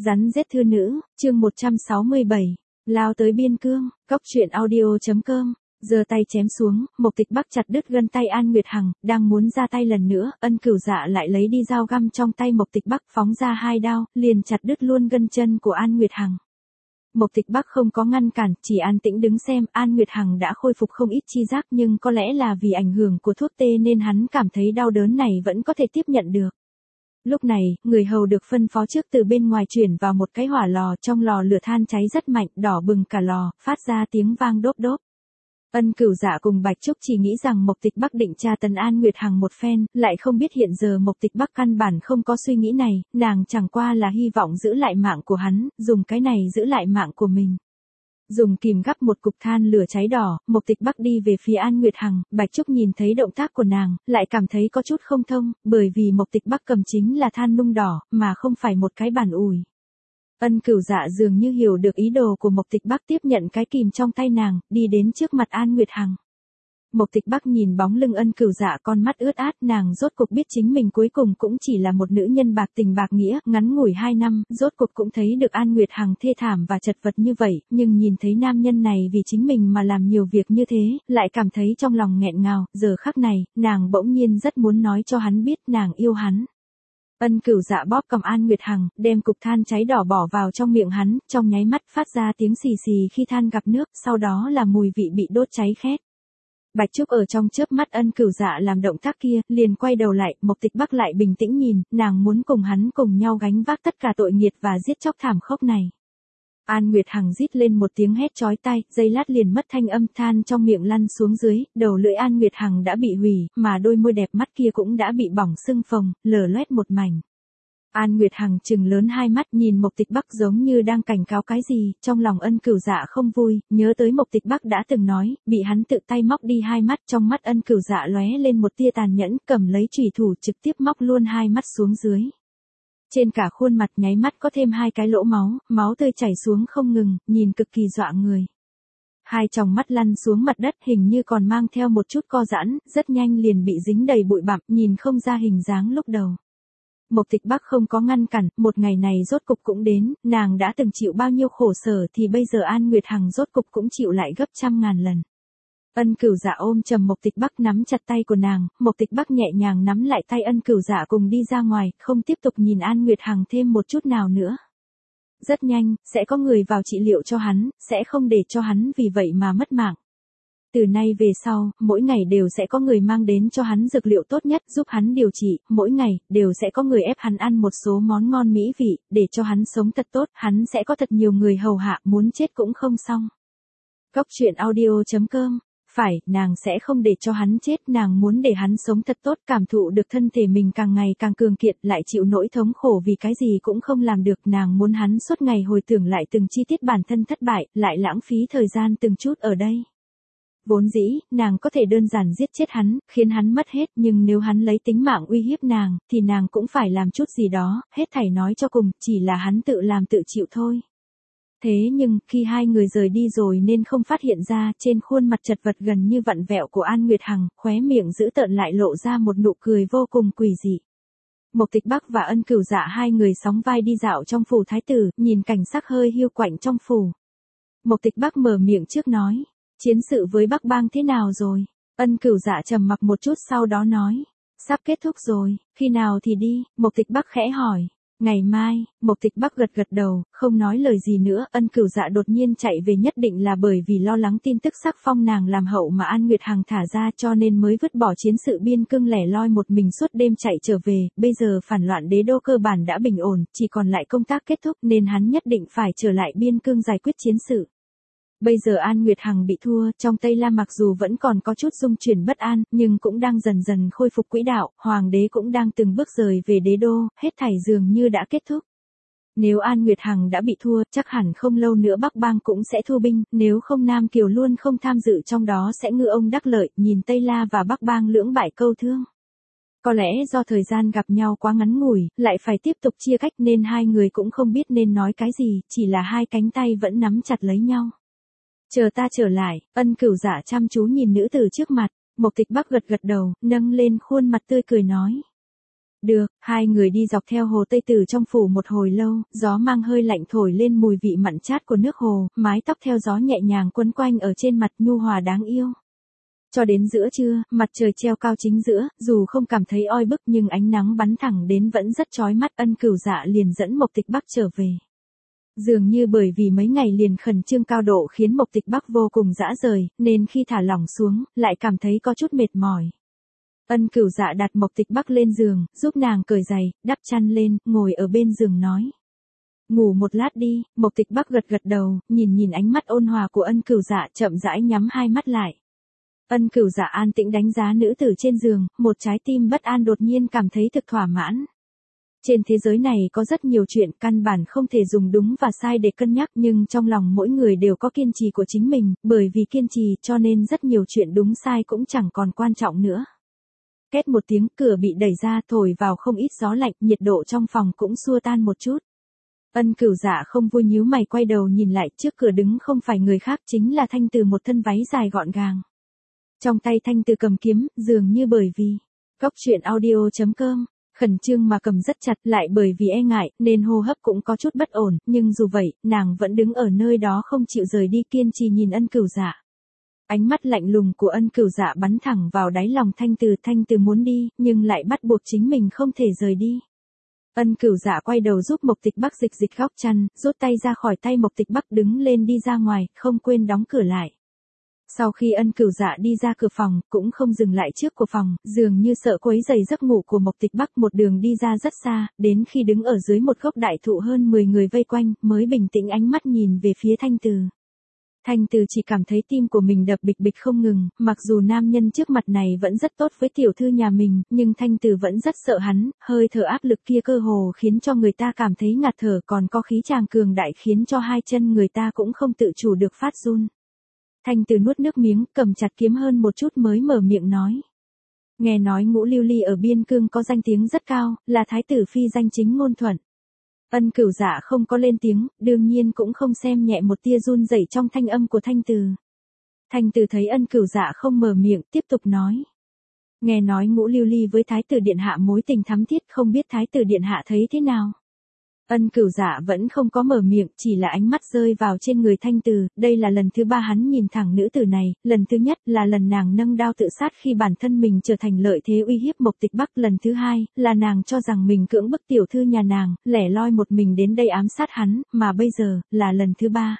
Rắn giết thư nữ, chương 167. Lao tới biên cương, cốc truyện audio.com. Giơ tay chém xuống, Mộc Tịch Bắc chặt đứt gân tay An Nguyệt Hằng, đang muốn ra tay lần nữa, Ân Cửu Dạ lại lấy đi dao găm trong tay Mộc Tịch Bắc phóng ra hai đao, liền chặt đứt luôn gân chân của An Nguyệt Hằng. Mộc Tịch Bắc không có ngăn cản, chỉ an tĩnh đứng xem, An Nguyệt Hằng đã khôi phục không ít chi giác nhưng có lẽ là vì ảnh hưởng của thuốc tê nên hắn cảm thấy đau đớn này vẫn có thể tiếp nhận được. Lúc này, người hầu được phân phó trước từ bên ngoài chuyển vào một cái hỏa lò, trong lò lửa than cháy rất mạnh, đỏ bừng cả lò, phát ra tiếng vang đốp đốp. Ân Cửu Dạ cùng Bạch Trúc chỉ nghĩ rằng Mộc Tịch Bắc định tra tấn An Nguyệt Hằng một phen, lại không biết hiện giờ Mộc Tịch Bắc căn bản không có suy nghĩ này, nàng chẳng qua là hy vọng giữ lại mạng của hắn, dùng cái này giữ lại mạng của mình. Dùng kìm gắp một cục than lửa cháy đỏ, Mộc Tịch Bắc đi về phía An Nguyệt Hằng, Bạch Trúc nhìn thấy động tác của nàng, lại cảm thấy có chút không thông, bởi vì Mộc Tịch Bắc cầm chính là than nung đỏ, mà không phải một cái bàn ủi. Ân Cửu Dạ dường như hiểu được ý đồ của Mộc Tịch Bắc, tiếp nhận cái kìm trong tay nàng, đi đến trước mặt An Nguyệt Hằng. Mộc Tịch Bắc nhìn bóng lưng Ân Cửu Dạ, con mắt ướt át, nàng rốt cuộc biết chính mình cuối cùng cũng chỉ là một nữ nhân bạc tình bạc nghĩa, ngắn ngủi 2 năm, rốt cuộc cũng thấy được An Nguyệt Hằng thê thảm và chật vật như vậy, nhưng nhìn thấy nam nhân này vì chính mình mà làm nhiều việc như thế, lại cảm thấy trong lòng nghẹn ngào, giờ khắc này, nàng bỗng nhiên rất muốn nói cho hắn biết nàng yêu hắn. Ân Cửu Dạ bóp cầm An Nguyệt Hằng, đem cục than cháy đỏ bỏ vào trong miệng hắn, trong nháy mắt phát ra tiếng xì xì khi than gặp nước, sau đó là mùi vị bị đốt cháy khét. Bạch Trúc ở trong chớp mắt Ân Cửu Dạ làm động tác kia, liền quay đầu lại, Mộc Tịch Bắc lại bình tĩnh nhìn, nàng muốn cùng hắn cùng nhau gánh vác tất cả tội nghiệt và giết chóc thảm khốc này. An Nguyệt Hằng rít lên một tiếng hét chói tai, giây lát liền mất thanh âm, than trong miệng lăn xuống dưới, đầu lưỡi An Nguyệt Hằng đã bị hủy, mà đôi môi đẹp mắt kia cũng đã bị bỏng sưng phồng, lở loét một mảnh. An Nguyệt Hằng trừng lớn hai mắt nhìn Mộc Tịch Bắc giống như đang cảnh cáo cái gì, trong lòng Ân Cửu Dạ không vui, nhớ tới Mộc Tịch Bắc đã từng nói, bị hắn tự tay móc đi hai mắt, trong mắt Ân Cửu Dạ lóe lên một tia tàn nhẫn, cầm lấy chùy thủ trực tiếp móc luôn hai mắt xuống dưới. Trên cả khuôn mặt nháy mắt có thêm 2 cái lỗ máu, máu tươi chảy xuống không ngừng, nhìn cực kỳ dọa người. 2 tròng mắt lăn xuống mặt đất, hình như còn mang theo một chút co giãn, rất nhanh liền bị dính đầy bụi bặm, nhìn không ra hình dáng lúc đầu. Mộc Tịch Bắc không có ngăn cản, một ngày này rốt cục cũng đến, nàng đã từng chịu bao nhiêu khổ sở thì bây giờ An Nguyệt Hằng rốt cục cũng chịu lại gấp trăm ngàn lần. Ân Cửu Dạ ôm chầm Mộc Tịch Bắc, nắm chặt tay của nàng, Mộc Tịch Bắc nhẹ nhàng nắm lại tay Ân Cửu Dạ cùng đi ra ngoài, không tiếp tục nhìn An Nguyệt Hằng thêm một chút nào nữa. Rất nhanh, sẽ có người vào trị liệu cho hắn, sẽ không để cho hắn vì vậy mà mất mạng. Từ nay về sau, mỗi ngày đều sẽ có người mang đến cho hắn dược liệu tốt nhất giúp hắn điều trị, mỗi ngày, đều sẽ có người ép hắn ăn một số món ngon mỹ vị, để cho hắn sống thật tốt, hắn sẽ có thật nhiều người hầu hạ, muốn chết cũng không xong. Cốc truyện audio.com. Phải, nàng sẽ không để cho hắn chết, nàng muốn để hắn sống thật tốt, cảm thụ được thân thể mình càng ngày càng cường kiện, lại chịu nỗi thống khổ vì cái gì cũng không làm được, nàng muốn hắn suốt ngày hồi tưởng lại từng chi tiết bản thân thất bại, lại lãng phí thời gian từng chút ở đây. Vốn dĩ, nàng có thể đơn giản giết chết hắn, khiến hắn mất hết, nhưng nếu hắn lấy tính mạng uy hiếp nàng, thì nàng cũng phải làm chút gì đó, hết thảy nói cho cùng, chỉ là hắn tự làm tự chịu thôi. Thế nhưng, khi hai người rời đi rồi nên không phát hiện ra, trên khuôn mặt chật vật gần như vặn vẹo của An Nguyệt Hằng, khóe miệng dữ tợn lại lộ ra một nụ cười vô cùng quỷ dị. Mộc Tịch Bắc và Ân Cửu Dạ hai người sóng vai đi dạo trong phủ thái tử, nhìn cảnh sắc hơi hiu quạnh trong phủ. Mộc Tịch Bắc mở miệng trước nói, chiến sự với Bắc Bang thế nào rồi? Ân Cửu Dạ trầm mặc một chút sau đó nói, sắp kết thúc rồi, khi nào thì đi? Mộc Tịch Bắc khẽ hỏi. Ngày mai, Mộc Tịch Bắc gật gật đầu, không nói lời gì nữa, Ân Cửu Dạ đột nhiên chạy về nhất định là bởi vì lo lắng tin tức sắc phong nàng làm hậu mà An Nguyệt Hằng thả ra cho nên mới vứt bỏ chiến sự biên cương lẻ loi một mình suốt đêm chạy trở về, bây giờ phản loạn đế đô cơ bản đã bình ổn, chỉ còn lại công tác kết thúc nên hắn nhất định phải trở lại biên cương giải quyết chiến sự. Bây giờ An Nguyệt Hằng bị thua, trong Tây Lam mặc dù vẫn còn có chút dung chuyển bất an, nhưng cũng đang dần dần khôi phục quỹ đạo, hoàng đế cũng đang từng bước rời về đế đô, hết thảy dường như đã kết thúc. Nếu An Nguyệt Hằng đã bị thua, chắc hẳn không lâu nữa Bắc Bang cũng sẽ thu binh, nếu không Nam Kiều luôn không tham dự trong đó sẽ ngư ông đắc lợi, nhìn Tây La và Bắc Bang lưỡng bại câu thương. Có lẽ do thời gian gặp nhau quá ngắn ngủi, lại phải tiếp tục chia cách nên hai người cũng không biết nên nói cái gì, chỉ là hai cánh tay vẫn nắm chặt lấy nhau. Chờ ta trở lại, Ân Cửu Dạ chăm chú nhìn nữ tử trước mặt, Mộc Tịch Bắc gật gật đầu, nâng lên khuôn mặt tươi cười nói. Được, hai người đi dọc theo hồ Tây Tử trong phủ một hồi lâu, gió mang hơi lạnh thổi lên mùi vị mặn chát của nước hồ, mái tóc theo gió nhẹ nhàng quấn quanh ở trên mặt nhu hòa đáng yêu. Cho đến giữa trưa, mặt trời treo cao chính giữa, dù không cảm thấy oi bức nhưng ánh nắng bắn thẳng đến vẫn rất chói mắt. Ân Cửu Dạ liền dẫn Mộc Tịch Bắc trở về. Dường như bởi vì mấy ngày liền khẩn trương cao độ khiến Mộc Tịch Bắc vô cùng dã rời, nên khi thả lỏng xuống, lại cảm thấy có chút mệt mỏi. Ân Cửu Dạ đặt Mộc Tịch Bắc lên giường, giúp nàng cởi giày, đắp chăn lên, ngồi ở bên giường nói. Ngủ một lát đi. Mộc Tịch Bắc gật gật đầu, nhìn ánh mắt ôn hòa của Ân Cửu Dạ, chậm rãi nhắm hai mắt lại. Ân Cửu Dạ an tĩnh đánh giá nữ tử trên giường, một trái tim bất an đột nhiên cảm thấy thực thỏa mãn. Trên thế giới này có rất nhiều chuyện căn bản không thể dùng đúng và sai để cân nhắc, nhưng trong lòng mỗi người đều có kiên trì của chính mình, bởi vì kiên trì cho nên rất nhiều chuyện đúng sai cũng chẳng còn quan trọng nữa. Két một tiếng, cửa bị đẩy ra, thổi vào không ít gió lạnh, nhiệt độ trong phòng cũng xua tan một chút. Ân Cửu Dạ không vui nhíu mày quay đầu nhìn lại, trước cửa đứng không phải người khác chính là Thanh Từ, một thân váy dài gọn gàng. Trong tay Thanh Từ cầm kiếm, dường như bởi vì Góc truyện audio.com khẩn trương mà cầm rất chặt, lại bởi vì e ngại nên hô hấp cũng có chút bất ổn, nhưng dù vậy, nàng vẫn đứng ở nơi đó không chịu rời đi, kiên trì nhìn Ân Cửu Dạ. Ánh mắt lạnh lùng của Ân Cửu Dạ bắn thẳng vào đáy lòng Thanh Từ muốn đi, nhưng lại bắt buộc chính mình không thể rời đi. Ân Cửu Dạ quay đầu giúp Mộc Tịch Bắc dịch góc chăn, rút tay ra khỏi tay Mộc Tịch Bắc, đứng lên đi ra ngoài, không quên đóng cửa lại. Sau khi Ân Cửu Dạ đi ra cửa phòng, cũng không dừng lại trước của phòng, dường như sợ quấy rầy giấc ngủ của Mộc Tịch Bắc, một đường đi ra rất xa, đến khi đứng ở dưới một gốc đại thụ hơn 10 người vây quanh, mới bình tĩnh ánh mắt nhìn về phía Thanh Từ. Thanh Từ chỉ cảm thấy tim của mình đập bịch bịch không ngừng, mặc dù nam nhân trước mặt này vẫn rất tốt với tiểu thư nhà mình, nhưng Thanh Từ vẫn rất sợ hắn, hơi thở áp lực kia cơ hồ khiến cho người ta cảm thấy ngạt thở, còn có khí chàng cường đại khiến cho hai chân người ta cũng không tự chủ được phát run. Thanh Từ nuốt nước miếng, cầm chặt kiếm hơn một chút mới mở miệng nói. Nghe nói Ngũ Lưu Ly ở Biên Cương có danh tiếng rất cao, là thái tử phi danh chính ngôn thuận. Ân Cửu Dạ không có lên tiếng, đương nhiên cũng không xem nhẹ một tia run rẩy trong thanh âm của Thanh Từ. Thanh Từ thấy Ân Cửu Dạ không mở miệng, tiếp tục nói. Nghe nói Ngũ Lưu Ly với thái tử điện hạ mối tình thắm thiết, không biết thái tử điện hạ thấy thế nào. Ân Cửu Dạ vẫn không có mở miệng, chỉ là ánh mắt rơi vào trên người Thanh Từ, đây là lần thứ ba hắn nhìn thẳng nữ tử này, lần thứ nhất là lần nàng nâng đao tự sát khi bản thân mình trở thành lợi thế uy hiếp Mộc Tịch Bắc, lần thứ hai là nàng cho rằng mình cưỡng bức tiểu thư nhà nàng, lẻ loi một mình đến đây ám sát hắn, mà bây giờ là lần thứ ba.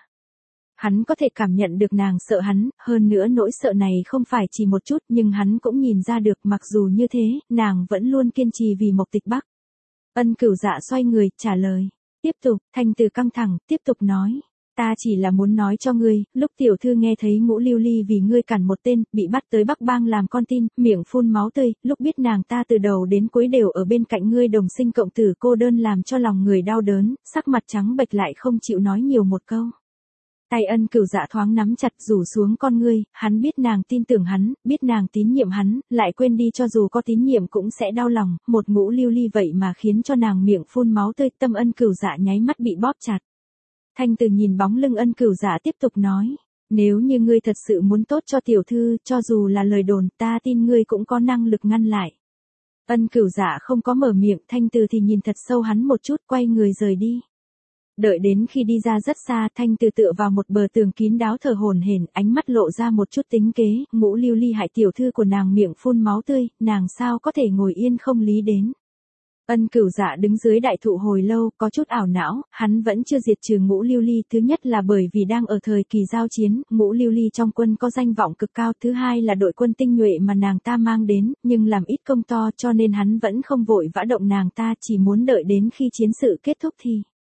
Hắn có thể cảm nhận được nàng sợ hắn, hơn nữa nỗi sợ này không phải chỉ một chút, nhưng hắn cũng nhìn ra được, mặc dù như thế, nàng vẫn luôn kiên trì vì Mộc Tịch Bắc. Ân Cửu Dạ xoay người, trả lời. Tiếp tục, Thanh Từ căng thẳng, tiếp tục nói. Ta chỉ là muốn nói cho ngươi, lúc tiểu thư nghe thấy Ngũ Lưu Ly vì ngươi cản một tên, bị bắt tới Bắc Bang làm con tin, miệng phun máu tươi, lúc biết nàng ta từ đầu đến cuối đều ở bên cạnh ngươi đồng sinh cộng tử, cô đơn làm cho lòng người đau đớn, sắc mặt trắng bệch lại không chịu nói nhiều một câu. Tay Ân Cửu Dạ thoáng nắm chặt, rủ xuống con ngươi, hắn biết nàng tin tưởng hắn, biết nàng tín nhiệm hắn, lại quên đi cho dù có tín nhiệm cũng sẽ đau lòng, một Ngũ Lưu Ly vậy mà khiến cho nàng miệng phun máu tươi, tâm Ân Cửu Dạ nháy mắt bị bóp chặt. Thanh Từ nhìn bóng lưng Ân Cửu Dạ tiếp tục nói, nếu như ngươi thật sự muốn tốt cho tiểu thư, cho dù là lời đồn, ta tin ngươi cũng có năng lực ngăn lại. Ân Cửu Dạ không có mở miệng, Thanh Từ thì nhìn thật sâu hắn một chút, quay người rời đi. Đợi đến khi đi ra rất xa, Thanh Từ tựa vào một bờ tường kín đáo thở hổn hển, ánh mắt lộ ra một chút tính kế, Ngũ Lưu Ly hại tiểu thư của nàng miệng phun máu tươi, nàng sao có thể ngồi yên không lý đến. Ân Cửu Dạ đứng dưới đại thụ hồi lâu, có chút ảo não, hắn vẫn chưa diệt trừ Ngũ Lưu Ly, thứ nhất là bởi vì đang ở thời kỳ giao chiến, Ngũ Lưu Ly trong quân có danh vọng cực cao, thứ hai là đội quân tinh nhuệ mà nàng ta mang đến, nhưng làm ít công to cho nên hắn vẫn không vội vã động nàng ta, chỉ muốn đợi đến khi chiến sự kết thúc thì.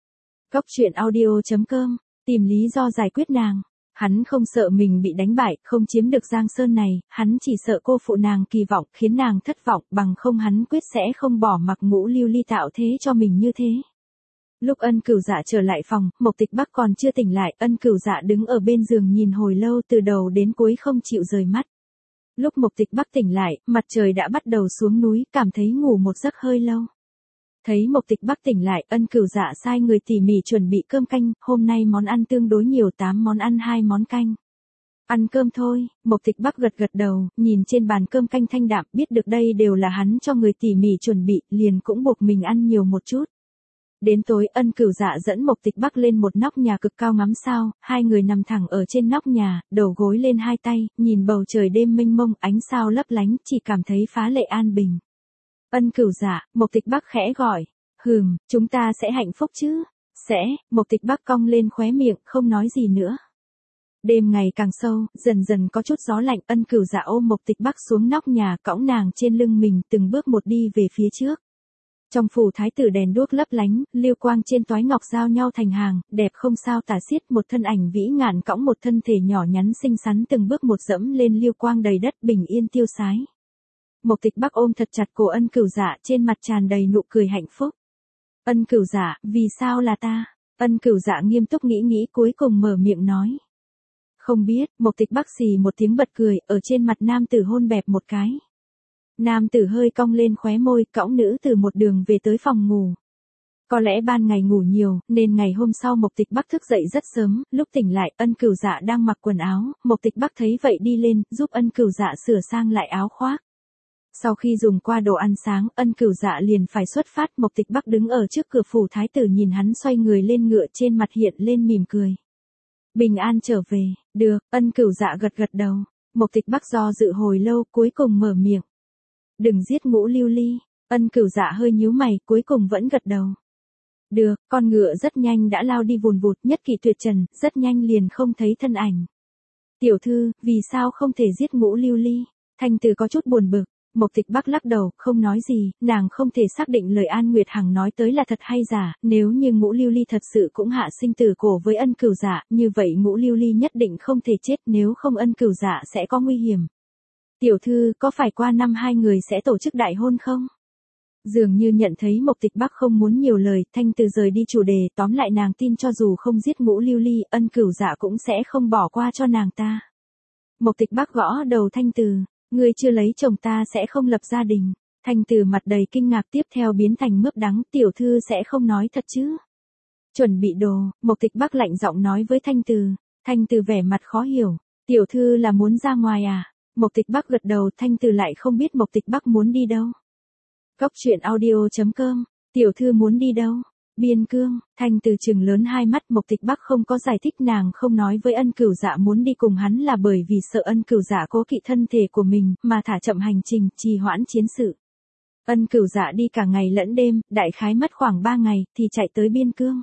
Góc truyện audio.com, tìm lý do giải quyết nàng. Hắn không sợ mình bị đánh bại, không chiếm được Giang Sơn này, hắn chỉ sợ cô phụ nàng kỳ vọng, khiến nàng thất vọng, bằng không hắn quyết sẽ không bỏ mặc Ngũ Lưu Ly tạo thế cho mình như thế. Lúc Ân Cửu Dạ trở lại phòng, Mộc Tịch Bắc còn chưa tỉnh lại, Ân Cửu Dạ đứng ở bên giường nhìn hồi lâu, từ đầu đến cuối không chịu rời mắt. Lúc Mộc Tịch Bắc tỉnh lại, mặt trời đã bắt đầu xuống núi, cảm thấy ngủ một giấc hơi lâu. Thấy Mộc Tịch Bắc tỉnh lại, Ân Cửu Dạ sai người tỉ mỉ chuẩn bị cơm canh, hôm nay món ăn tương đối nhiều, 8 món ăn 2 món canh. Ăn cơm thôi, Mộc Tịch Bắc gật gật đầu, nhìn trên bàn cơm canh thanh đạm, biết được đây đều là hắn cho người tỉ mỉ chuẩn bị, liền cũng buộc mình ăn nhiều một chút. Đến tối Ân Cửu Dạ dẫn Mộc Tịch Bắc lên một nóc nhà cực cao ngắm sao, hai người nằm thẳng ở trên nóc nhà, đầu gối lên hai tay, nhìn bầu trời đêm mênh mông, ánh sao lấp lánh, chỉ cảm thấy phá lệ an bình. Ân Cửu Dạ, Mộc Tịch Bắc khẽ gọi, chúng ta sẽ hạnh phúc chứ? Sẽ, Mộc Tịch Bắc cong lên khóe miệng, không nói gì nữa. Đêm ngày càng sâu, dần dần có chút gió lạnh, Ân Cửu Dạ ôm Mộc Tịch Bắc xuống nóc nhà, cõng nàng trên lưng mình, từng bước một đi về phía trước. Trong phủ thái tử đèn đuốc lấp lánh, lưu quang trên toái ngọc giao nhau thành hàng, đẹp không sao tả xiết, một thân ảnh vĩ ngạn cõng một thân thể nhỏ nhắn xinh xắn từng bước một dẫm lên lưu quang đầy đất bình yên tiêu sái. Mộc Tịch Bắc ôm thật chặt cổ Ân Cửu Dạ, trên mặt tràn đầy nụ cười hạnh phúc. Ân Cửu Dạ, vì sao là ta? Ân Cửu Dạ nghiêm túc nghĩ cuối cùng mở miệng nói. Không biết, Mộc Tịch Bắc xì một tiếng bật cười, ở trên mặt nam tử hôn bẹp một cái. Nam tử hơi cong lên khóe môi, cõng nữ từ một đường về tới phòng ngủ. Có lẽ ban ngày ngủ nhiều, nên ngày hôm sau Mộc Tịch Bắc thức dậy rất sớm, lúc tỉnh lại, Ân Cửu Dạ đang mặc quần áo, Mộc Tịch Bắc thấy vậy đi lên, giúp Ân Cửu Dạ sửa sang lại áo khoác. Sau khi dùng qua đồ ăn sáng, Ân Cửu Dạ liền phải xuất phát, Mộc Tịch Bắc đứng ở trước cửa phủ thái tử nhìn hắn xoay người lên ngựa, trên mặt hiện lên mỉm cười. Bình an trở về, được, Ân Cửu Dạ gật gật đầu. Mộc Tịch Bắc do dự hồi lâu, cuối cùng mở miệng. Đừng giết Ngũ Lưu Ly. Ân Cửu Dạ hơi nhíu mày, cuối cùng vẫn gật đầu. Được, con ngựa rất nhanh đã lao đi vùn vụt, nhất kỵ tuyệt trần, rất nhanh liền không thấy thân ảnh. Tiểu thư, vì sao không thể giết Ngũ Lưu Ly? Thanh Từ có chút buồn bực. Mộc Tịch Bắc lắc đầu, không nói gì, nàng không thể xác định lời An Nguyệt Hằng nói tới là thật hay giả, nếu như Ngũ Lưu Ly thật sự cũng hạ sinh tử cổ với Ân Cửu Dạ, như vậy Ngũ Lưu Ly nhất định không thể chết, nếu không Ân Cửu Dạ sẽ có nguy hiểm. Tiểu thư, có phải qua năm hai người sẽ tổ chức đại hôn không? Dường như nhận thấy Mộc Tịch Bắc không muốn nhiều lời, Thanh Từ rời đi chủ đề, tóm lại nàng tin cho dù không giết Ngũ Lưu Ly, Ân Cửu Dạ cũng sẽ không bỏ qua cho nàng ta. Mộc Tịch Bắc gõ đầu Thanh Từ. Ngươi chưa lấy chồng ta sẽ không lập gia đình. Thanh Từ mặt đầy kinh ngạc tiếp theo biến thành mướp đắng, tiểu thư sẽ không nói thật chứ? Chuẩn bị đồ, Mộc Tịch Bắc lạnh giọng nói với Thanh Từ. Thanh Từ vẻ mặt khó hiểu, tiểu thư là muốn ra ngoài à? Mộc Tịch Bắc gật đầu, Thanh Từ lại không biết Mộc Tịch Bắc muốn đi đâu. Cốc truyện audio.com, tiểu thư muốn đi đâu? Biên Cương. Thanh Từ trừng lớn hai mắt, Mộc Tịch Bắc không có giải thích, nàng không nói với Ân Cửu Dạ muốn đi cùng hắn là bởi vì sợ Ân Cửu Dạ cố kỵ thân thể của mình, mà thả chậm hành trình, trì hoãn chiến sự. Ân Cửu Dạ đi cả ngày lẫn đêm, đại khái mất khoảng 3 ngày, thì chạy tới Biên Cương.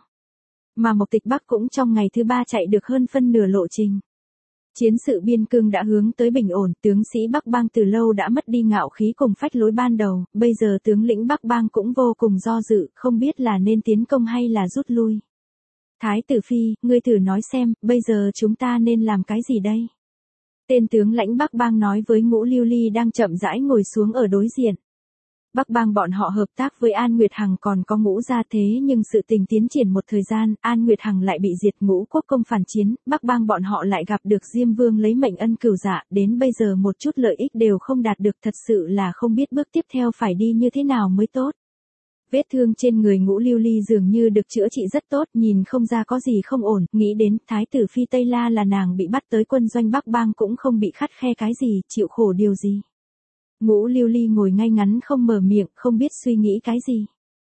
Mà Mộc Tịch Bắc cũng trong ngày thứ 3 chạy được hơn phân nửa lộ trình. Chiến sự Biên Cương đã hướng tới bình ổn, tướng sĩ Bắc Bang từ lâu đã mất đi ngạo khí cùng phách lối ban đầu, bây giờ tướng lĩnh Bắc Bang cũng vô cùng do dự, không biết là nên tiến công hay là rút lui. Thái tử Phi, ngươi thử nói xem, bây giờ chúng ta nên làm cái gì đây? Tên tướng lãnh Bắc Bang nói với Ngũ Lưu Ly đang chậm rãi ngồi xuống ở đối diện. Bắc Bang bọn họ hợp tác với An Nguyệt Hằng còn có Ngũ gia, thế nhưng sự tình tiến triển một thời gian, An Nguyệt Hằng lại bị diệt, Ngũ quốc công phản chiến, Bắc Bang bọn họ lại gặp được Diêm Vương lấy mệnh Ân Cửu Dạ, đến bây giờ một chút lợi ích đều không đạt được, thật sự là không biết bước tiếp theo phải đi như thế nào mới tốt. Vết thương trên người Ngũ Lưu Ly dường như được chữa trị rất tốt, nhìn không ra có gì không ổn, nghĩ đến Thái tử Phi Tây La là nàng bị bắt tới quân doanh Bắc Bang cũng không bị khắt khe cái gì, chịu khổ điều gì. Ngũ Lưu Ly ngồi ngay ngắn không mở miệng, không biết suy nghĩ cái gì.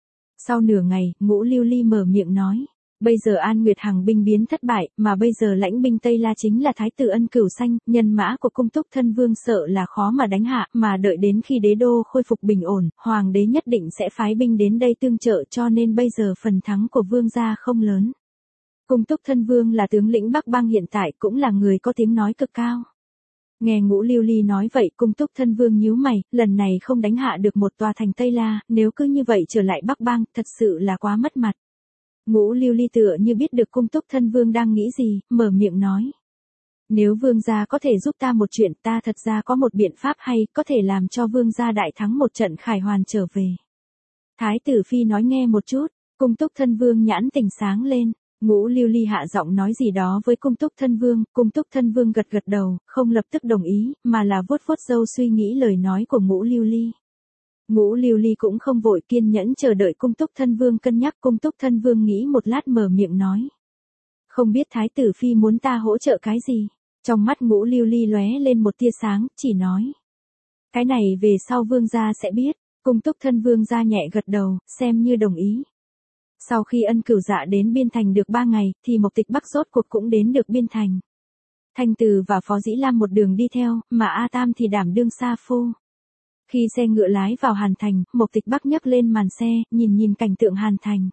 Sau nửa ngày, Ngũ Lưu Ly mở miệng nói. Bây giờ An Nguyệt Hằng binh biến thất bại, mà bây giờ lãnh binh Tây La chính là Thái tử Ân Cửu Xanh, nhân mã của Cung Túc Thân Vương sợ là khó mà đánh hạ, mà đợi đến khi đế đô khôi phục bình ổn, Hoàng đế nhất định sẽ phái binh đến đây tương trợ, cho nên bây giờ phần thắng của Vương gia không lớn. Cung Túc Thân Vương là tướng lĩnh Bắc Bang hiện tại, cũng là người có tiếng nói cực cao. Nghe Ngũ Lưu Ly nói vậy, Cung Túc Thân Vương nhíu mày, lần này không đánh hạ được một tòa thành Tây La, nếu cứ như vậy trở lại Bắc Bang, thật sự là quá mất mặt. Ngũ Lưu Ly tựa như biết được Cung Túc Thân Vương đang nghĩ gì, mở miệng nói. Nếu Vương gia có thể giúp ta một chuyện, ta thật ra có một biện pháp hay, có thể làm cho Vương gia đại thắng một trận khải hoàn trở về. Thái tử Phi nói nghe một chút, Cung Túc Thân Vương nhãn tình sáng lên. Ngũ Lưu Ly hạ giọng nói gì đó với Cung Túc Thân Vương gật gật đầu, không lập tức đồng ý, mà là vuốt vuốt râu suy nghĩ lời nói của Ngũ Lưu Ly. Ngũ Lưu Ly cũng không vội, kiên nhẫn chờ đợi Cung Túc Thân Vương cân nhắc. Cung Túc Thân Vương nghĩ một lát mở miệng nói. Không biết Thái tử Phi muốn ta hỗ trợ cái gì? Trong mắt Ngũ Lưu Ly lóe lên một tia sáng, chỉ nói. Cái này về sau vương gia sẽ biết, Cung Túc Thân vương gia nhẹ gật đầu, xem như đồng ý. Sau khi Ân Cửu Dạ đến Biên Thành được 3 ngày, thì Mộc Tịch Bắc rốt cuộc cũng đến được Biên Thành. Thanh Từ và Phó Dĩ Lam một đường đi theo, mà A Tam thì đảm đương sa phu. Khi xe ngựa lái vào Hàn Thành, Mộc Tịch Bắc nhấc lên màn xe, nhìn cảnh tượng Hàn Thành.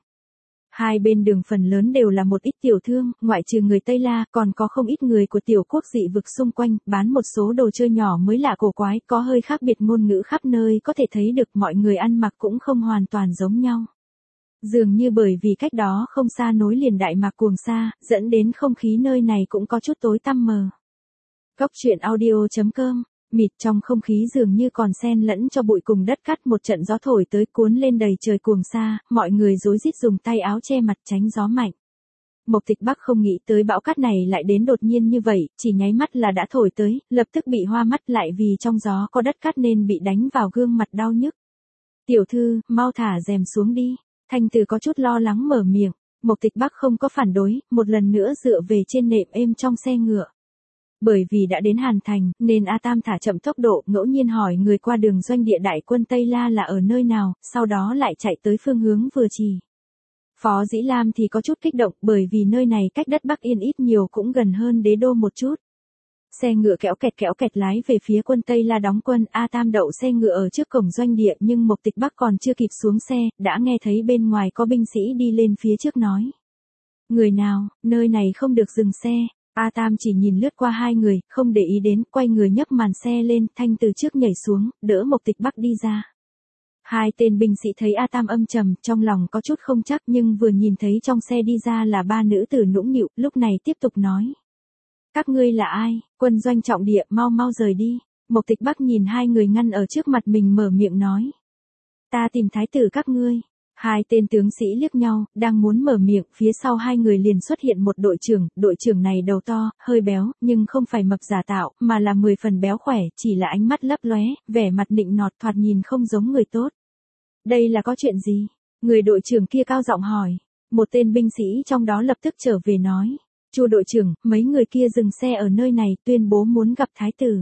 Hai bên đường phần lớn đều là một ít tiểu thương, ngoại trừ người Tây La, còn có không ít người của tiểu quốc dị vực xung quanh, bán một số đồ chơi nhỏ mới lạ cổ quái, có hơi khác biệt ngôn ngữ khắp nơi có thể thấy được mọi người ăn mặc cũng không hoàn toàn giống nhau. Dường như bởi vì cách đó không xa nối liền Đại Mạc Cuồng Sa, dẫn đến không khí nơi này cũng có chút tối tăm mờ. Góc truyện audio.com, mịt trong không khí dường như còn xen lẫn cho bụi cùng đất cát, một trận gió thổi tới cuốn lên đầy trời cuồng sa, mọi người rối rít dùng tay áo che mặt tránh gió mạnh. Mộc Tịch Bắc không nghĩ tới bão cát này lại đến đột nhiên như vậy, chỉ nháy mắt là đã thổi tới, lập tức bị hoa mắt lại vì trong gió có đất cát nên bị đánh vào gương mặt đau nhức. Tiểu thư, mau thả rèm xuống đi. Thanh Từ có chút lo lắng mở miệng, Mộc Tịch Bắc không có phản đối, một lần nữa dựa về trên nệm êm trong xe ngựa. Bởi vì đã đến Hàn Thành, nên A Tam thả chậm tốc độ, ngẫu nhiên hỏi người qua đường doanh địa đại quân Tây La là ở nơi nào, sau đó lại chạy tới phương hướng vừa chỉ. Phó Dĩ Lam thì có chút kích động, bởi vì nơi này cách đất Bắc Yên ít nhiều cũng gần hơn đế đô một chút. Xe ngựa kéo kẹt lái về phía quân Tây La đóng quân, A Tam đậu xe ngựa ở trước cổng doanh địa, nhưng Mộc Tịch Bắc còn chưa kịp xuống xe, đã nghe thấy bên ngoài có binh sĩ đi lên phía trước nói. Người nào, nơi này không được dừng xe. A Tam chỉ nhìn lướt qua hai người, không để ý đến, quay người nhấc màn xe lên, Thanh từ trước nhảy xuống, đỡ Mộc Tịch Bắc đi ra. Hai tên binh sĩ thấy A Tam âm trầm, trong lòng có chút không chắc, nhưng vừa nhìn thấy trong xe đi ra là ba nữ tử nũng nịu, lúc này tiếp tục nói. Các ngươi là ai, quân doanh trọng địa, mau rời đi. Mộc Tịch Bắc nhìn hai người ngăn ở trước mặt mình mở miệng nói. Ta tìm thái tử các ngươi. Hai tên tướng sĩ liếc nhau, đang muốn mở miệng, phía sau hai người liền xuất hiện một đội trưởng này đầu to, hơi béo, nhưng không phải mập giả tạo, mà là 10 phần béo khỏe, chỉ là ánh mắt lấp lóe, vẻ mặt nịnh nọt thoạt nhìn không giống người tốt. Đây là có chuyện gì? Người đội trưởng kia cao giọng hỏi. Một tên binh sĩ trong đó lập tức trở về nói. Chu đội trưởng, mấy người kia dừng xe ở nơi này, tuyên bố muốn gặp thái tử.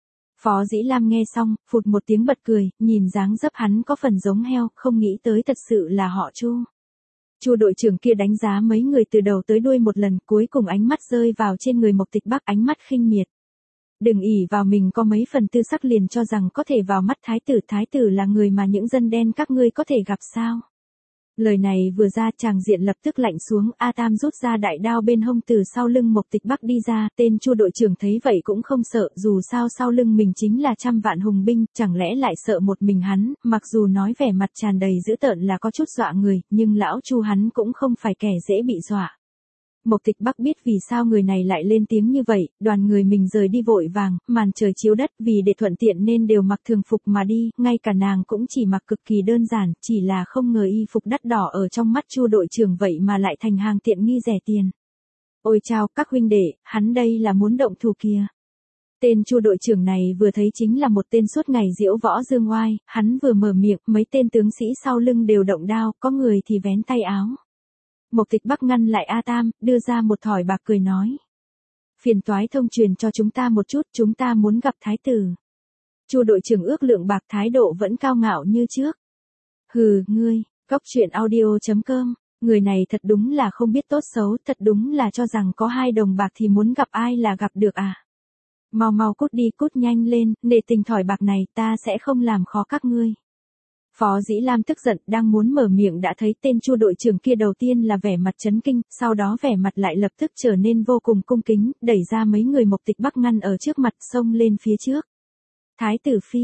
Phó Dĩ Lam nghe xong, phụt một tiếng bật cười, nhìn dáng dấp hắn có phần giống heo, không nghĩ tới thật sự là họ Chu. Chu đội trưởng kia đánh giá mấy người từ đầu tới đuôi một lần, cuối cùng ánh mắt rơi vào trên người Mộc Tịch Bắc, ánh mắt khinh miệt. Đừng ỷ vào mình có mấy phần tư sắc liền cho rằng có thể vào mắt thái tử là người mà những dân đen các ngươi có thể gặp sao. Lời này vừa ra, tràng diện lập tức lạnh xuống, A Tam rút ra đại đao bên hông từ sau lưng Mộc Tịch Bắc đi ra, tên Chu đội trưởng thấy vậy cũng không sợ, dù sao sau lưng mình chính là trăm vạn hùng binh, chẳng lẽ lại sợ một mình hắn, mặc dù nói vẻ mặt tràn đầy dữ tợn là có chút dọa người, nhưng lão Chu hắn cũng không phải kẻ dễ bị dọa. Mộc Tịch Bắc biết vì sao người này lại lên tiếng như vậy, đoàn người mình rời đi vội vàng, màn trời chiếu đất, vì để thuận tiện nên đều mặc thường phục mà đi, ngay cả nàng cũng chỉ mặc cực kỳ đơn giản, chỉ là không ngờ y phục đắt đỏ ở trong mắt Chu đội trưởng vậy mà lại thành hàng tiện nghi rẻ tiền. Ôi chao, các huynh đệ, hắn đây là muốn động thủ kìa. Tên Chu đội trưởng này vừa thấy chính là một tên suốt ngày diễu võ dương oai, hắn vừa mở miệng, mấy tên tướng sĩ sau lưng đều động đao, có người thì vén tay áo. Mộc Tịch Bắc ngăn lại A Tam, đưa ra một thỏi bạc cười nói. Phiền toái thông truyền cho chúng ta một chút, chúng ta muốn gặp thái tử. Chu đội trưởng ước lượng bạc, thái độ vẫn cao ngạo như trước. Hừ, ngươi, góc truyện audio.com, người này thật đúng là không biết tốt xấu, thật đúng là cho rằng có 2 đồng bạc thì muốn gặp ai là gặp được à. Mau cút đi, cút nhanh lên, nể tình thỏi bạc này ta sẽ không làm khó các ngươi. Phó Dĩ Lam tức giận, đang muốn mở miệng đã thấy tên Chu đội trưởng kia đầu tiên là vẻ mặt chấn kinh, sau đó vẻ mặt lại lập tức trở nên vô cùng cung kính, đẩy ra mấy người Mộc Tịch Bắc ngăn ở trước mặt, xông lên phía trước. Thái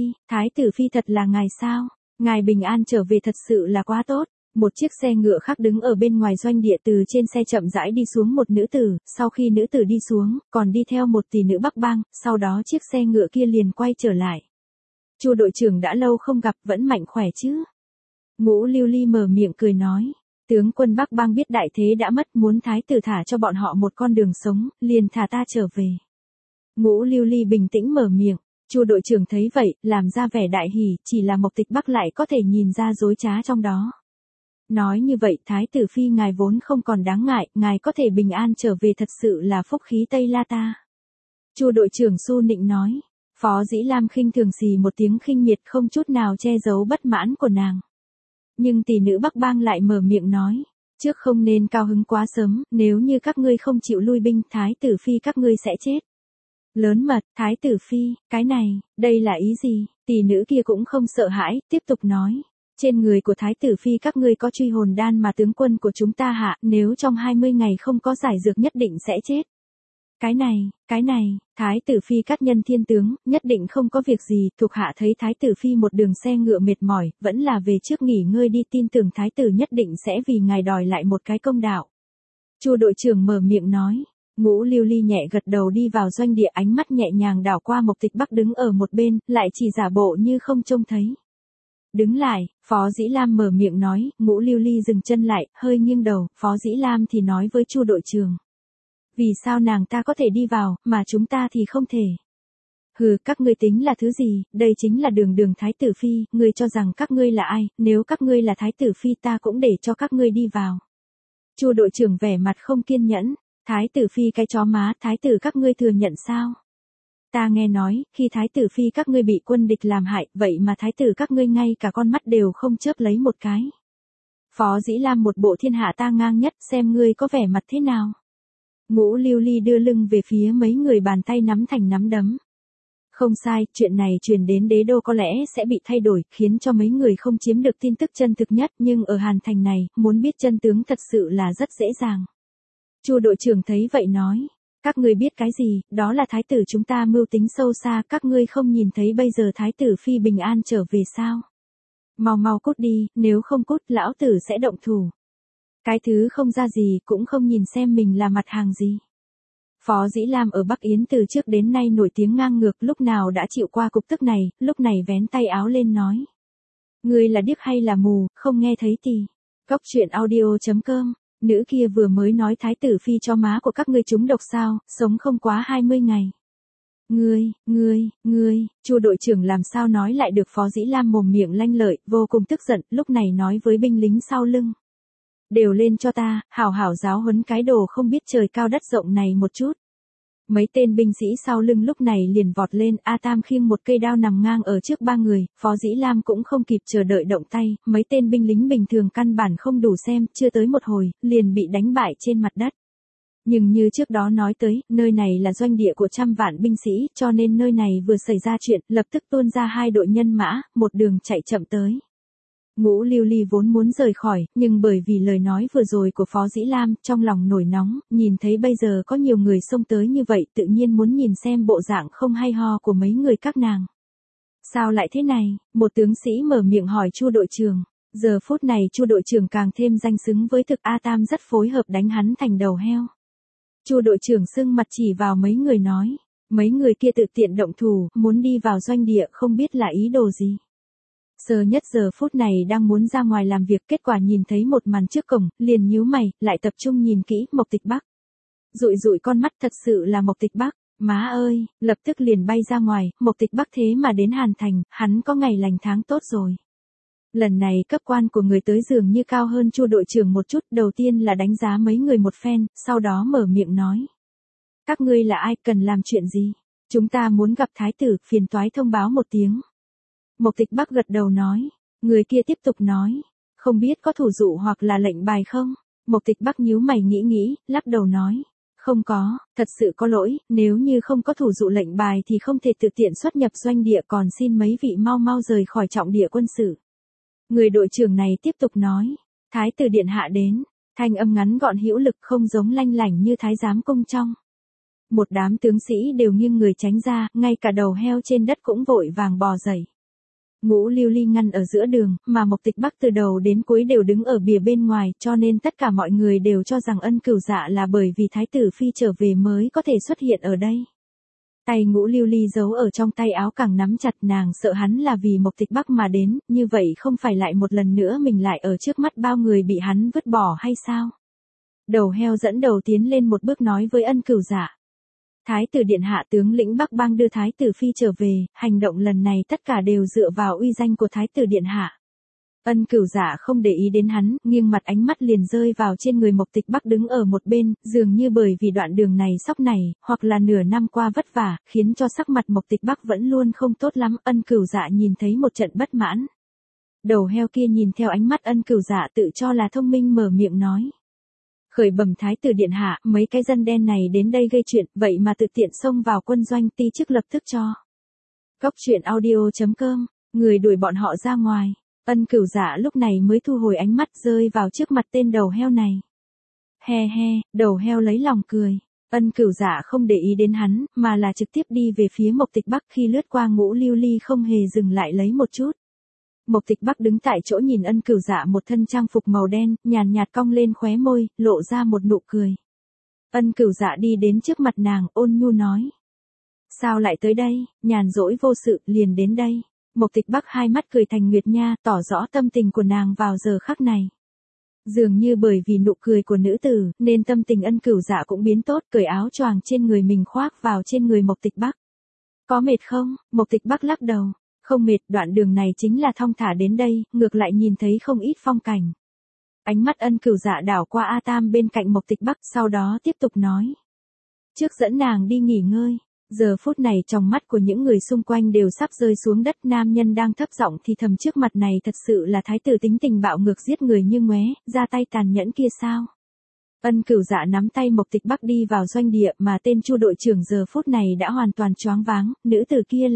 tử phi thật là ngài sao? Ngài bình an trở về thật sự là quá tốt. Một chiếc xe ngựa khác đứng ở bên ngoài doanh địa, từ trên xe chậm rãi đi xuống một nữ tử, sau khi nữ tử đi xuống, còn đi theo một tỷ nữ Bắc Bang, sau đó chiếc xe ngựa kia liền quay trở lại. Chu đội trưởng đã lâu không gặp, vẫn mạnh khỏe chứ? Ngũ Lưu Ly mở miệng cười nói. Tướng quân Bắc Bang biết đại thế đã mất, muốn thái tử thả cho bọn họ một con đường sống, liền thả ta trở về. Ngũ Lưu Ly bình tĩnh mở miệng. Chu đội trưởng thấy vậy, làm ra vẻ đại hỉ, chỉ là Mộc Tịch Bắc lại có thể nhìn ra dối trá trong đó. Nói như vậy, thái tử phi ngài vốn không còn đáng ngại, ngài có thể bình an trở về thật sự là phúc khí Tây La ta. Chu đội trưởng Su Nịnh nói. Phó Dĩ Lam khinh thường xì một tiếng khinh miệt không chút nào che giấu bất mãn của nàng. Nhưng tỷ nữ Bắc Bang lại mở miệng nói. Trước không nên cao hứng quá sớm, nếu như các ngươi không chịu lui binh, thái tử phi các ngươi sẽ chết. Lớn mật, thái tử phi, cái này, đây là ý gì? Tỷ nữ kia cũng không sợ hãi, tiếp tục nói. Trên người của thái tử phi các ngươi có truy hồn đan mà tướng quân của chúng ta hạ, nếu trong 20 ngày không có giải dược nhất định sẽ chết. Cái này, thái tử phi cát nhân thiên tướng, nhất định không có việc gì, thuộc hạ thấy thái tử phi một đường xe ngựa mệt mỏi, vẫn là về trước nghỉ ngơi đi, tin tưởng thái tử nhất định sẽ vì ngài đòi lại một cái công đạo. Chu đội trưởng mở miệng nói. Ngũ Lưu Ly nhẹ gật đầu đi vào doanh địa, ánh mắt nhẹ nhàng đảo qua Mộc Tịch Bắc đứng ở một bên, lại chỉ giả bộ như không trông thấy. Đứng lại, Phó Dĩ Lam mở miệng nói, Ngũ Lưu Ly dừng chân lại, hơi nghiêng đầu, Phó Dĩ Lam thì nói với Chu đội trưởng. Vì sao nàng ta có thể đi vào, mà chúng ta thì không thể? Hừ, các ngươi tính là thứ gì, đây chính là đường đường thái tử phi, ngươi cho rằng các ngươi là ai, nếu các ngươi là thái tử phi ta cũng để cho các ngươi đi vào. Chu đội trưởng vẻ mặt không kiên nhẫn, thái tử phi cái chó má, thái tử các ngươi thừa nhận sao? Ta nghe nói, khi thái tử phi các ngươi bị quân địch làm hại, vậy mà thái tử các ngươi ngay cả con mắt đều không chớp lấy một cái. Phó Dĩ Lam một bộ thiên hạ ta ngang nhất, xem ngươi có vẻ mặt thế nào. Ngũ Lưu Ly đưa lưng về phía mấy người, bàn tay nắm thành nắm đấm. Không sai, chuyện này truyền đến đế đô có lẽ sẽ bị thay đổi, khiến cho mấy người không chiếm được tin tức chân thực nhất, nhưng ở Hàn Thành này, muốn biết chân tướng thật sự là rất dễ dàng. Chu đội trưởng thấy vậy nói, các ngươi biết cái gì, đó là thái tử chúng ta mưu tính sâu xa, các ngươi không nhìn thấy bây giờ thái tử phi bình an trở về sao? Mau cút đi, nếu không cút lão tử sẽ động thủ. Cái thứ không ra gì cũng không nhìn xem mình là mặt hàng gì. Phó Dĩ Lam ở Bắc Yến từ trước đến nay nổi tiếng ngang ngược, lúc nào đã chịu qua cục tức này, lúc này vén tay áo lên nói. Ngươi là điếc hay là mù, không nghe thấy thì. Góc truyện audio.com, nữ kia vừa mới nói thái tử phi cho má của các ngươi trúng độc sao, sống không quá 20 ngày. Ngươi, Chu đội trưởng làm sao nói lại được. Phó Dĩ Lam mồm miệng lanh lợi, vô cùng tức giận, lúc này nói với binh lính sau lưng. Đều lên cho ta, hảo hảo giáo huấn cái đồ không biết trời cao đất rộng này một chút. Mấy tên binh sĩ sau lưng lúc này liền vọt lên, A Tam khiêng một cây đao nằm ngang ở trước ba người, Phó Dĩ Lam cũng không kịp chờ đợi động tay, mấy tên binh lính bình thường căn bản không đủ xem, chưa tới một hồi, liền bị đánh bại trên mặt đất. Nhưng như trước đó nói tới, nơi này là doanh địa của trăm vạn binh sĩ, cho nên nơi này vừa xảy ra chuyện, lập tức tuôn ra hai đội nhân mã, một đường chạy chậm tới. Ngũ Lưu Ly vốn muốn rời khỏi, nhưng bởi vì lời nói vừa rồi của Phó Dĩ Lam, trong lòng nổi nóng, nhìn thấy bây giờ có nhiều người xông tới như vậy, tự nhiên muốn nhìn xem bộ dạng không hay ho của mấy người các nàng. Sao lại thế này? Một tướng sĩ mở miệng hỏi Chu đội trưởng. Giờ phút này Chu đội trưởng càng thêm danh xứng với thực, A Tam rất phối hợp đánh hắn thành đầu heo. Chu đội trưởng sưng mặt chỉ vào mấy người nói, mấy người kia tự tiện động thủ, muốn đi vào doanh địa, không biết là ý đồ gì. Sơ Nhất giờ phút này đang muốn ra ngoài làm việc, kết quả nhìn thấy một màn trước cổng, liền nhíu mày, lại tập trung nhìn kỹ, Mộc Tịch Bắc. Dụi con mắt, thật sự là Mộc Tịch Bắc, má ơi, lập tức liền bay ra ngoài, Mộc Tịch Bắc thế mà đến Hàn Thành, hắn có ngày lành tháng tốt rồi. Lần này cấp quan của người tới dường như cao hơn Chu đội trưởng một chút, đầu tiên là đánh giá mấy người một phen, sau đó mở miệng nói. Các ngươi là ai, cần làm chuyện gì? Chúng ta muốn gặp thái tử, phiền toái thông báo một tiếng. Mộc Tịch Bắc gật đầu nói. Người kia tiếp tục nói. Không biết có thủ dụ hoặc là lệnh bài không? Mộc Tịch Bắc nhíu mày nghĩ, lắc đầu nói. Không có, thật sự có lỗi, nếu như không có thủ dụ lệnh bài thì không thể tự tiện xuất nhập doanh địa, còn xin mấy vị mau rời khỏi trọng địa quân sự. Người đội trưởng này tiếp tục nói. Thái tử điện hạ đến. Thanh âm ngắn gọn hữu lực, không giống lanh lảnh như thái giám cung trong. Một đám tướng sĩ đều nghiêng người tránh ra, ngay cả đầu heo trên đất cũng vội vàng bò dậy. Ngũ Lưu Ly ngăn ở giữa đường, mà Mộc Tịch Bắc từ đầu đến cuối đều đứng ở bìa bên ngoài, cho nên tất cả mọi người đều cho rằng Ân Cửu Dạ là bởi vì thái tử phi trở về mới có thể xuất hiện ở đây. Tay Ngũ Lưu Ly giấu ở trong tay áo càng nắm chặt, nàng sợ hắn là vì Mộc Tịch Bắc mà đến, như vậy không phải lại một lần nữa mình lại ở trước mắt bao người bị hắn vứt bỏ hay sao? Đầu heo dẫn đầu tiến lên một bước nói với Ân Cửu Dạ. Thái tử điện hạ, tướng lĩnh Bắc Bang đưa thái tử phi trở về, hành động lần này tất cả đều dựa vào uy danh của thái tử điện hạ. Ân Cửu Dạ không để ý đến hắn, nghiêng mặt ánh mắt liền rơi vào trên người Mộc Tịch Bắc đứng ở một bên, dường như bởi vì đoạn đường này sóc này, hoặc là nửa năm qua vất vả, khiến cho sắc mặt Mộc Tịch Bắc vẫn luôn không tốt lắm. Ân Cửu Dạ nhìn thấy một trận bất mãn. Đầu heo kia nhìn theo ánh mắt Ân Cửu Dạ tự cho là thông minh mở miệng nói. Khởi bẩm thái tử điện hạ, mấy cái dân đen này đến đây gây chuyện, vậy mà tự tiện xông vào quân doanh, ti chức lập tức cho. Cóc truyện audio.com, người đuổi bọn họ ra ngoài. Ân Cửu Dạ lúc này mới thu hồi ánh mắt rơi vào trước mặt tên đầu heo này. He he, đầu heo lấy lòng cười. Ân Cửu Dạ không để ý đến hắn, mà là trực tiếp đi về phía Mộc Tịch Bắc, khi lướt qua Ngũ Lưu Ly không hề dừng lại lấy một chút. Mộc Tịch Bắc đứng tại chỗ nhìn Ân Cửu Dạ một thân trang phục màu đen, nhàn nhạt cong lên khóe môi, lộ ra một nụ cười. Ân Cửu Dạ đi đến trước mặt nàng, ôn nhu nói. Sao lại tới đây, nhàn rỗi vô sự, liền đến đây. Mộc Tịch Bắc hai mắt cười thành nguyệt nha, tỏ rõ tâm tình của nàng vào giờ khắc này. Dường như bởi vì nụ cười của nữ tử, nên tâm tình Ân Cửu Dạ cũng biến tốt, cởi áo choàng trên người mình khoác vào trên người Mộc Tịch Bắc. Có mệt không? Mộc Tịch Bắc lắc đầu. Không mệt, đoạn đường này chính là thong thả đến đây, ngược lại nhìn thấy không ít phong cảnh. Ánh mắt Ân Cửu Dạ đảo qua A Tam bên cạnh Mộc Tịch Bắc, sau đó tiếp tục nói. Trước dẫn nàng đi nghỉ ngơi. Giờ phút này trong mắt của những người xung quanh đều sắp rơi xuống đất, nam nhân đang thấp giọng thì thầm trước mặt này thật sự là thái tử tính tình bạo ngược giết người như ngoé, ra tay tàn nhẫn kia sao? Ân Cửu Dạ nắm tay Mộc Tịch Bắc đi vào doanh địa, mà tên Chu đội trưởng giờ phút này đã hoàn toàn choáng váng, nữ tử kia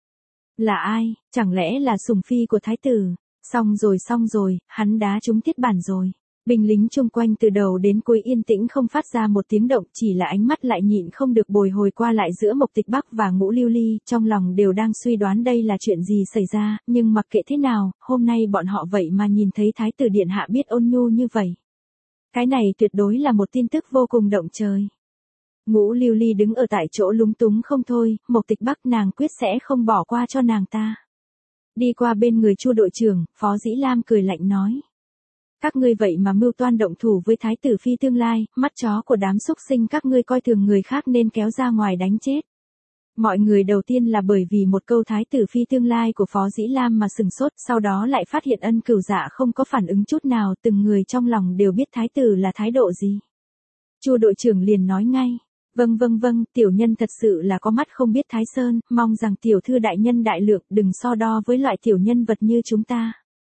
là ai, chẳng lẽ là sủng phi của thái tử? Xong rồi, hắn đá trúng thiết bản rồi. Binh lính chung quanh từ đầu đến cuối yên tĩnh không phát ra một tiếng động, chỉ là ánh mắt lại nhịn không được bồi hồi qua lại giữa Mộc Tịch Bắc và Ngũ Lưu Ly, trong lòng đều đang suy đoán đây là chuyện gì xảy ra, nhưng mặc kệ thế nào, hôm nay bọn họ vậy mà nhìn thấy thái tử điện hạ biết ôn nhu như vậy. Cái này tuyệt đối là một tin tức vô cùng động trời. Ngũ Lưu Ly đứng ở tại chỗ lúng túng không thôi, Mộc Tịch Bắc nàng quyết sẽ không bỏ qua cho nàng ta. Đi qua bên người Chu đội trưởng, Phó Dĩ Lam cười lạnh nói. Các ngươi vậy mà mưu toan động thủ với thái tử phi tương lai, mắt chó của đám xúc sinh các ngươi coi thường người khác nên kéo ra ngoài đánh chết. Mọi người đầu tiên là bởi vì một câu thái tử phi tương lai của Phó Dĩ Lam mà sừng sốt, sau đó lại phát hiện Ân Cửu Dạ không có phản ứng chút nào, từng người trong lòng đều biết thái tử là thái độ gì. Chu đội trưởng liền nói ngay. Vâng, tiểu nhân thật sự là có mắt không biết Thái Sơn, mong rằng tiểu thư đại nhân đại lượng, đừng so đo với loại tiểu nhân vật như chúng ta.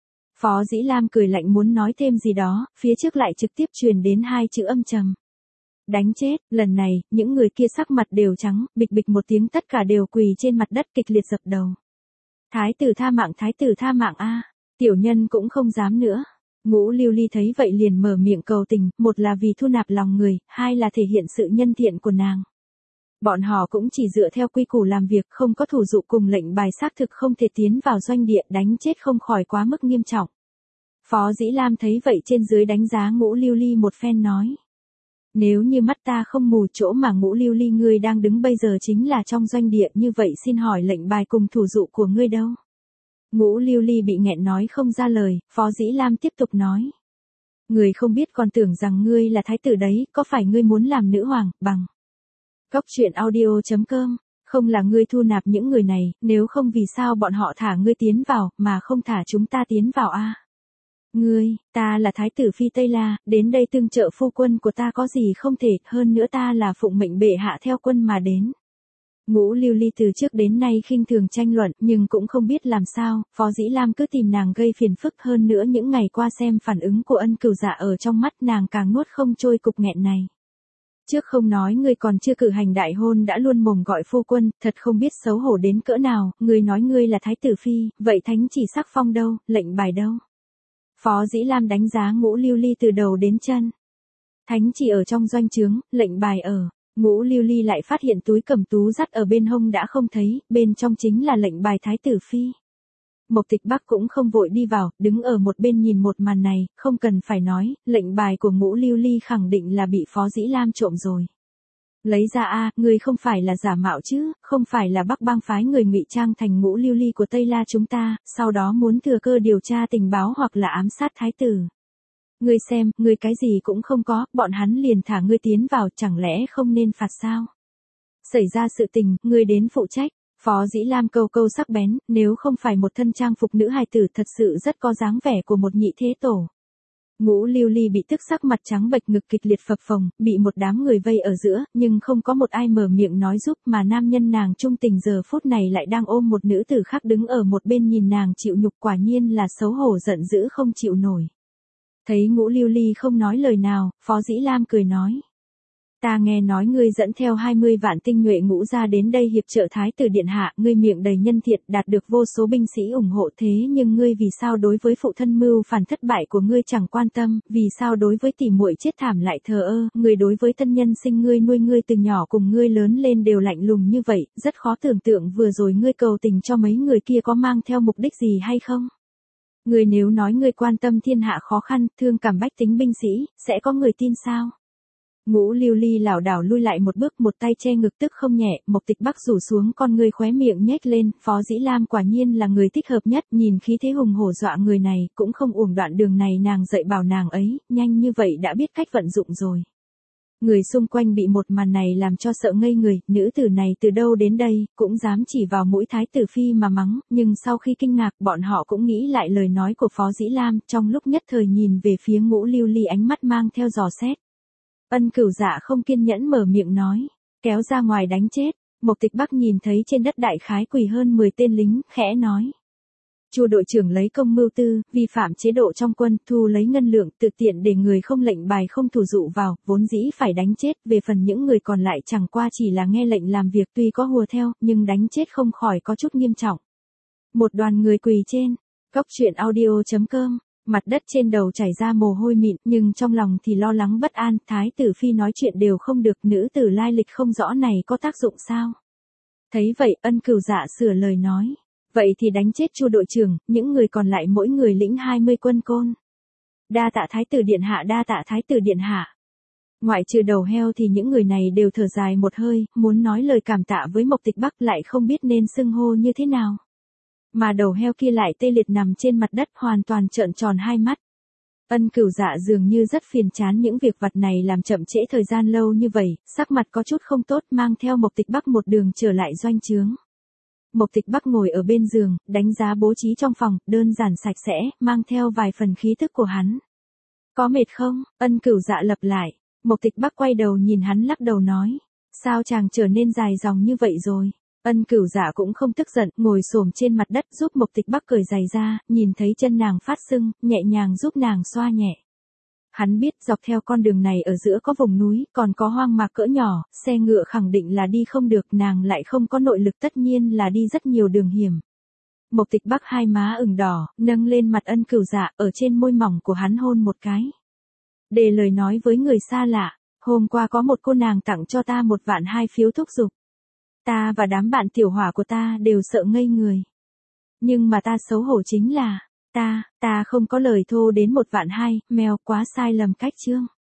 Phó Dĩ Lam cười lạnh muốn nói thêm gì đó, phía trước lại trực tiếp truyền đến hai chữ âm trầm. Đánh chết, lần này, những người kia sắc mặt đều trắng, bịch bịch một tiếng tất cả đều quỳ trên mặt đất kịch liệt dập đầu. Thái tử tha mạng a, tiểu nhân cũng không dám nữa. Ngũ Lưu Ly thấy vậy liền mở miệng cầu tình, một là vì thu nạp lòng người, hai là thể hiện sự nhân thiện của nàng. Bọn họ cũng chỉ dựa theo quy củ làm việc, không có thủ dụ cùng lệnh bài xác thực không thể tiến vào doanh địa, đánh chết không khỏi quá mức nghiêm trọng. Phó Dĩ Lam thấy vậy trên dưới đánh giá Ngũ Lưu Ly một phen nói. Nếu như mắt ta không mù, chỗ mà Ngũ Lưu Ly ngươi đang đứng bây giờ chính là trong doanh địa, như vậy xin hỏi lệnh bài cùng thủ dụ của ngươi đâu? Ngũ Lưu Ly bị nghẹn nói không ra lời, Phó Dĩ Lam tiếp tục nói. Người không biết còn tưởng rằng ngươi là thái tử đấy, có phải ngươi muốn làm nữ hoàng, bằng. Cóc truyện audio.com, không là ngươi thu nạp những người này, nếu không vì sao bọn họ thả ngươi tiến vào, mà không thả chúng ta tiến vào a? Ngươi, ta là thái tử phi Tây La, đến đây tương trợ phu quân của ta có gì không thể, hơn nữa ta là phụng mệnh bệ hạ theo quân mà đến. Ngũ Lưu Ly từ trước đến nay khinh thường tranh luận, nhưng cũng không biết làm sao, Phó Dĩ Lam cứ tìm nàng gây phiền phức, hơn nữa những ngày qua xem phản ứng của Ân Cửu Dạ ở trong mắt nàng càng nuốt không trôi cục nghẹn này. Trước không nói ngươi còn chưa cử hành đại hôn đã luôn mồm gọi phu quân, thật không biết xấu hổ đến cỡ nào, ngươi nói ngươi là thái tử phi, vậy thánh chỉ sắc phong đâu, lệnh bài đâu? Phó Dĩ Lam đánh giá Ngũ Lưu Ly từ đầu đến chân. Thánh chỉ ở trong doanh trướng, lệnh bài ở. Ngũ Lưu Ly lại phát hiện túi cẩm tú dắt ở bên hông đã không thấy, bên trong chính là lệnh bài thái tử phi. Mộc Tịch Bắc cũng không vội đi vào, đứng ở một bên nhìn một màn này, không cần phải nói, lệnh bài của Ngũ Lưu Ly khẳng định là bị Phó Dĩ Lam trộm rồi. Lấy ra a, người không phải là giả mạo chứ, không phải là Bắc Bang phái người ngụy trang thành Ngũ Lưu Ly của Tây La chúng ta, sau đó muốn thừa cơ điều tra tình báo hoặc là ám sát thái tử. Ngươi xem, ngươi cái gì cũng không có, bọn hắn liền thả ngươi tiến vào, chẳng lẽ không nên phạt sao? Xảy ra sự tình, ngươi đến phụ trách. Phó Dĩ Lam câu câu sắc bén, nếu không phải một thân trang phục nữ hài tử thật sự rất có dáng vẻ của một nhị thế tổ. Ngũ Lưu Ly bị tức sắc mặt trắng bệch, ngực kịch liệt phập phồng, bị một đám người vây ở giữa, nhưng không có một ai mở miệng nói giúp, mà nam nhân nàng trung tình giờ phút này lại đang ôm một nữ tử khác đứng ở một bên nhìn nàng chịu nhục, quả nhiên là xấu hổ giận dữ không chịu nổi. Thấy Ngũ Lưu Ly không nói lời nào, Phó Dĩ Lam cười nói. Ta nghe nói ngươi dẫn theo 20 vạn tinh nhuệ ngũ ra đến đây hiệp trợ thái tử điện hạ, ngươi miệng đầy nhân thiện, đạt được vô số binh sĩ ủng hộ, thế nhưng ngươi vì sao đối với phụ thân mưu phản thất bại của ngươi chẳng quan tâm, vì sao đối với tỷ muội chết thảm lại thờ ơ, ngươi đối với tân nhân sinh ngươi nuôi ngươi từ nhỏ cùng ngươi lớn lên đều lạnh lùng như vậy, rất khó tưởng tượng vừa rồi ngươi cầu tình cho mấy người kia có mang theo mục đích gì hay không? Ngươi nếu nói ngươi quan tâm thiên hạ khó khăn, thương cảm bách tính binh sĩ, sẽ có người tin sao? Ngũ Lưu Ly lảo đảo lui lại một bước, một tay che ngực tức không nhẹ, Mộc Tịch Bắc rủ xuống con ngươi, khóe miệng nhếch lên, Phó Dĩ Lam quả nhiên là người thích hợp nhất, nhìn khí thế hùng hổ dọa người này, cũng không uổng đoạn đường này nàng dạy bảo nàng ấy, nhanh như vậy đã biết cách vận dụng rồi. Người xung quanh bị một màn này làm cho sợ ngây người, nữ tử này từ đâu đến đây, cũng dám chỉ vào mũi thái tử phi mà mắng, nhưng sau khi kinh ngạc bọn họ cũng nghĩ lại lời nói của Phó Dĩ Lam, trong lúc nhất thời nhìn về phía Ngũ Lưu Ly ánh mắt mang theo dò xét. Ân Cửu Dạ không kiên nhẫn mở miệng nói, kéo ra ngoài đánh chết. Mộc Tịch Bắc nhìn thấy trên đất đại khái quỳ hơn 10 tên lính, khẽ nói. Chu đội trưởng lấy công mưu tư, vi phạm chế độ trong quân, thu lấy ngân lượng, tự tiện để người không lệnh bài không thủ dụ vào, vốn dĩ phải đánh chết, về phần những người còn lại chẳng qua chỉ là nghe lệnh làm việc, tuy có hùa theo, nhưng đánh chết không khỏi có chút nghiêm trọng. Một đoàn người quỳ trên, góc truyện audio.com. Mặt đất trên đầu chảy ra mồ hôi mịn, nhưng trong lòng thì lo lắng bất an, thái tử phi nói chuyện đều không được, nữ tử lai lịch không rõ này có tác dụng sao? Thấy vậy, Ân Cửu Dạ sửa lời nói, vậy thì đánh chết Chu đội trưởng, những người còn lại mỗi người lĩnh 20 quân côn. Đa tạ thái tử điện hạ, đa tạ thái tử điện hạ. Ngoại trừ đầu heo thì những người này đều thở dài một hơi, muốn nói lời cảm tạ với Mộc Tịch Bắc lại không biết nên xưng hô như thế nào. Mà đầu heo kia lại tê liệt nằm trên mặt đất hoàn toàn trợn tròn hai mắt. Ân Cửu Dạ dường như rất phiền chán những việc vặt này làm chậm trễ thời gian lâu như vậy, sắc mặt có chút không tốt, mang theo Mộc Tịch Bắc một đường trở lại doanh trướng. Mộc Tịch Bắc ngồi ở bên giường, đánh giá bố trí trong phòng, đơn giản sạch sẽ, mang theo vài phần khí thức của hắn. Có mệt không? Ân Cửu Dạ lặp lại. Mộc Tịch Bắc quay đầu nhìn hắn lắc đầu nói. Sao chàng trở nên dài dòng như vậy rồi? Ân Cửu Dạ cũng không tức giận, ngồi xổm trên mặt đất giúp Mộc Tịch Bắc cởi giày ra, nhìn thấy chân nàng phát sưng, nhẹ nhàng giúp nàng xoa nhẹ. Hắn biết dọc theo con đường này ở giữa có vùng núi, còn có hoang mạc cỡ nhỏ, xe ngựa khẳng định là đi không được, nàng lại không có nội lực, tất nhiên là đi rất nhiều đường hiểm. Mộc Tịch Bắc hai má ửng đỏ, nâng lên mặt Ân Cửu Dạ, ở trên môi mỏng của hắn hôn một cái. Để lời nói với người xa lạ, hôm qua có một cô nàng tặng cho ta 1.200.000 phiếu thúc giục. Ta và đám bạn tiểu hỏa của ta đều sợ ngây người. Nhưng mà ta xấu hổ chính là, ta không có lời thô đến 1.200.000, mèo quá sai lầm cách chương.